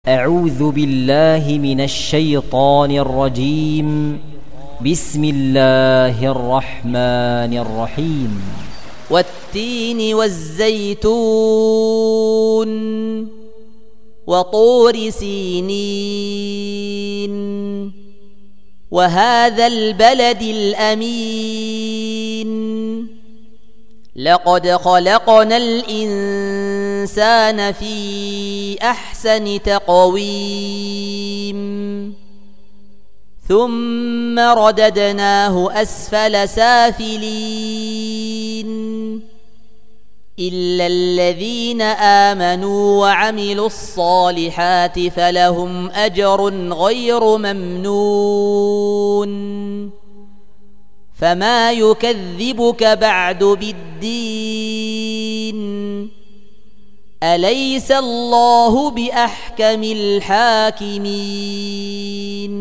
أعوذ بالله من الشيطان الرجيم. بسم الله الرحمن الرحيم. والتين والزيتون وطور سينين وهذا البلد الأمين لقد خلقنا الإنسان في أحسن تقويم ثم رددناه أسفل سافلين إلا الذين آمنوا وعملوا الصالحات فلهم أجر غير ممنون فما يكذبك بعد بالدين أليس الله بأحكم الحاكمين.